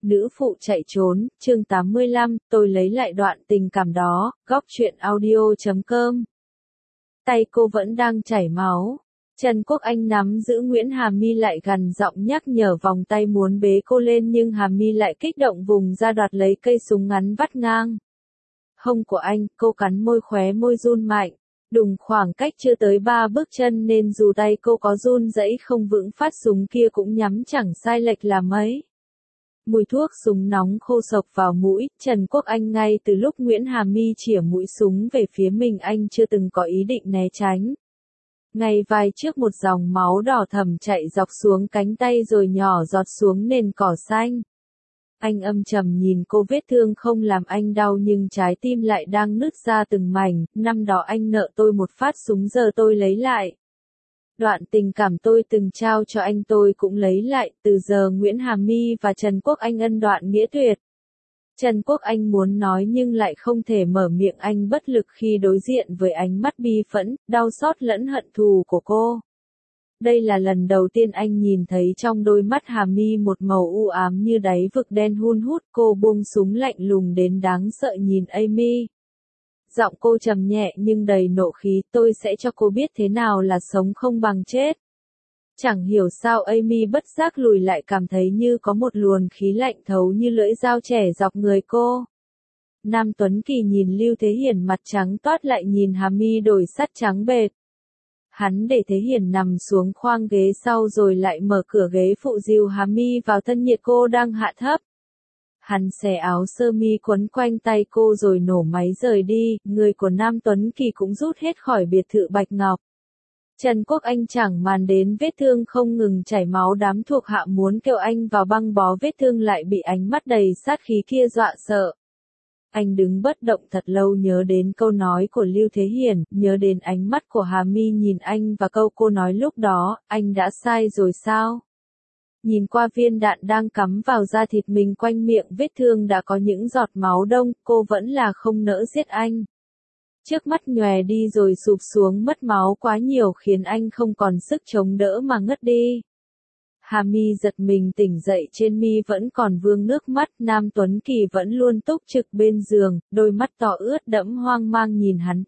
Nữ phụ chạy trốn, chương 85, tôi lấy lại đoạn tình cảm đó, góc truyện audio.com. Tay cô vẫn đang chảy máu. Trần Quốc Anh nắm giữ Nguyễn Hà My lại gằn giọng nhắc nhở vòng tay muốn bế cô lên nhưng Hà My lại kích động vùng ra đoạt lấy cây súng ngắn vắt ngang hông của anh, cô cắn môi khóe môi run mạnh. Đùng khoảng cách chưa tới 3 bước chân nên dù tay cô có run rẩy không vững phát súng kia cũng nhắm chẳng sai lệch là mấy. Mùi thuốc súng nóng khô sộc vào mũi, Trần Quốc Anh ngay từ lúc Nguyễn Hà My chĩa mũi súng về phía mình anh chưa từng có ý định né tránh. Ngay vai trước một dòng máu đỏ thẫm chạy dọc xuống cánh tay rồi nhỏ giọt xuống nền cỏ xanh. Anh âm trầm nhìn cô, vết thương không làm anh đau nhưng trái tim lại đang nứt ra từng mảnh, năm đó anh nợ tôi một phát súng giờ tôi lấy lại. Đoạn tình cảm tôi từng trao cho anh tôi cũng lấy lại, từ giờ Nguyễn Hà My và Trần Quốc Anh ân đoạn nghĩa tuyệt. Trần Quốc Anh muốn nói nhưng lại không thể mở miệng, anh bất lực khi đối diện với ánh mắt bi phẫn, đau xót lẫn hận thù của cô. Đây là lần đầu tiên anh nhìn thấy trong đôi mắt Hà My một màu u ám như đáy vực đen hun hút. Cô buông súng lạnh lùng đến đáng sợ nhìn Amy. Giọng cô trầm nhẹ nhưng đầy nộ khí, tôi sẽ cho cô biết thế nào là sống không bằng chết. Chẳng hiểu sao Amy bất giác lùi lại, cảm thấy như có một luồng khí lạnh thấu như lưỡi dao chẻ dọc người cô. Nam Tuấn Kỳ nhìn Lưu Thế Hiển mặt trắng toát lại nhìn Hà My đổi sắt trắng bệt. Hắn để Thế Hiển nằm xuống khoang ghế sau rồi lại mở cửa ghế phụ dìu Hà My vào thân nhiệt cô đang hạ thấp. Hắn xẻ áo sơ mi quấn quanh tay cô rồi nổ máy rời đi, người của Nam Tuấn Kỳ cũng rút hết khỏi biệt thự Bạch Ngọc. Trần Quốc Anh chẳng màng đến vết thương không ngừng chảy máu, đám thuộc hạ muốn kêu anh vào băng bó vết thương lại bị ánh mắt đầy sát khí kia dọa sợ. Anh đứng bất động thật lâu, nhớ đến câu nói của Lưu Thế Hiển, nhớ đến ánh mắt của Hà My nhìn anh và câu cô nói lúc đó, anh đã sai rồi sao? Nhìn qua viên đạn đang cắm vào da thịt mình, quanh miệng vết thương đã có những giọt máu đông, cô vẫn là không nỡ giết anh. Trước mắt nhòe đi rồi sụp xuống, mất máu quá nhiều khiến anh không còn sức chống đỡ mà ngất đi. Hà My giật mình tỉnh dậy, trên mi vẫn còn vương nước mắt. Nam Tuấn Kỳ vẫn luôn túc trực bên giường, đôi mắt to ướt đẫm hoang mang nhìn hắn.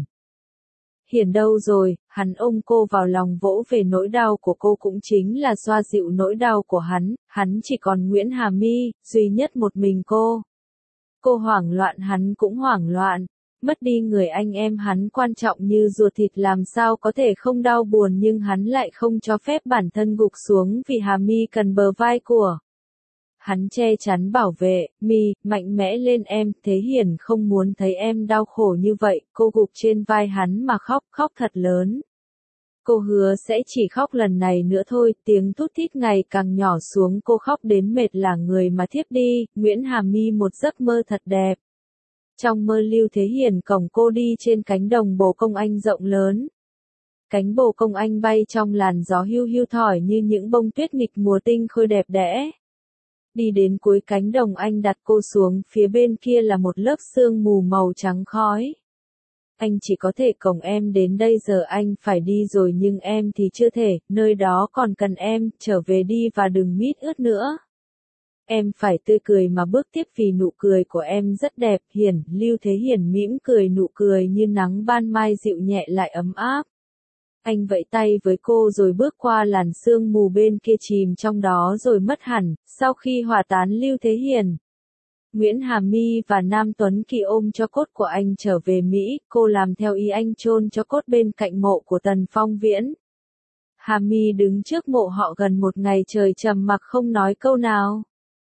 Hiển đâu rồi? Hắn ôm cô vào lòng, vỗ về nỗi đau của cô cũng chính là xoa dịu nỗi đau của hắn chỉ còn Nguyễn Hà My, duy nhất một mình cô. Cô hoảng loạn, hắn cũng hoảng loạn. Mất đi người anh em hắn quan trọng như ruột thịt làm sao có thể không đau buồn, nhưng hắn lại không cho phép bản thân gục xuống vì Hà My cần bờ vai của. Hắn che chắn bảo vệ, My, mạnh mẽ lên em, Thế Hiển không muốn thấy em đau khổ như vậy. Cô gục trên vai hắn mà khóc thật lớn. Cô hứa sẽ chỉ khóc lần này nữa thôi, tiếng thút thít ngày càng nhỏ xuống, cô khóc đến mệt là người mà thiếp đi. Nguyễn Hà My một giấc mơ thật đẹp. Trong mơ Lưu Thế Hiển cổng cô đi trên cánh đồng bồ công anh rộng lớn. Cánh bồ công anh bay trong làn gió hiu hiu thổi như những bông tuyết nghịch mùa tinh khôi đẹp đẽ. Đi đến cuối cánh đồng anh đặt cô xuống, phía bên kia là một lớp sương mù màu trắng khói. Anh chỉ có thể cổng em đến đây, giờ anh phải đi rồi nhưng em thì chưa thể, nơi đó còn cần em, trở về đi và đừng mít ướt nữa. Em phải tươi cười mà bước tiếp vì nụ cười của em rất đẹp. Lưu Thế Hiển mỉm cười, nụ cười như nắng ban mai dịu nhẹ lại ấm áp. Anh vẫy tay với cô rồi bước qua làn sương mù bên kia, chìm trong đó rồi mất hẳn. Sau khi hòa tán Lưu Thế Hiển, Nguyễn Hà My và Nam Tuấn Kỳ ôm cho cốt của anh trở về Mỹ, cô làm theo ý anh chôn cho cốt bên cạnh mộ của Tần Phong Viễn. Hà My đứng trước mộ họ gần một ngày trời trầm mặc không nói câu nào.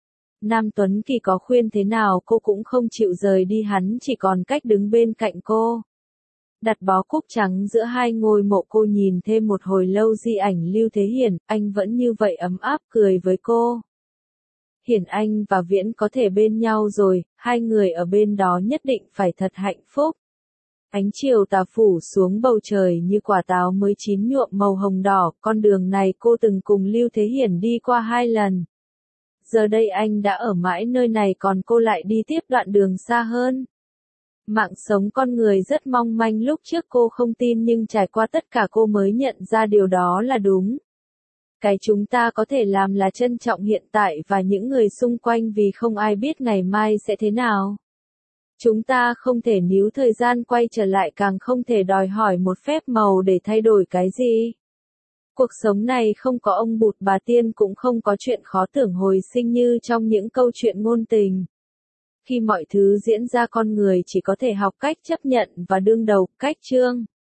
Nam Tuấn Kỳ có khuyên thế nào cô cũng không chịu rời đi, hắn chỉ còn cách đứng bên cạnh cô. Đặt bó cúc trắng giữa hai ngôi mộ, cô nhìn thêm một hồi lâu di ảnh Lưu Thế Hiển, anh vẫn như vậy ấm áp cười với cô. Hiển, anh và Viễn có thể bên nhau rồi, hai người ở bên đó nhất định phải thật hạnh phúc. Ánh chiều tà phủ xuống bầu trời như quả táo mới chín nhuộm màu hồng đỏ, con đường này cô từng cùng Lưu Thế Hiển đi qua 2 lần. Giờ đây anh đã ở mãi nơi này, còn cô lại đi tiếp đoạn đường xa hơn. Mạng sống con người rất mong manh, lúc trước cô không tin nhưng trải qua tất cả cô mới nhận ra điều đó là đúng. Cái chúng ta có thể làm là trân trọng hiện tại và những người xung quanh vì không ai biết ngày mai sẽ thế nào. Chúng ta không thể níu thời gian quay trở lại, càng không thể đòi hỏi một phép màu để thay đổi cái gì. Cuộc sống này không có ông Bụt bà Tiên, cũng không có chuyện khó tưởng hồi sinh như trong những câu chuyện ngôn tình. Khi mọi thứ diễn ra, con người chỉ có thể học cách chấp nhận và đương đầu, cách chương.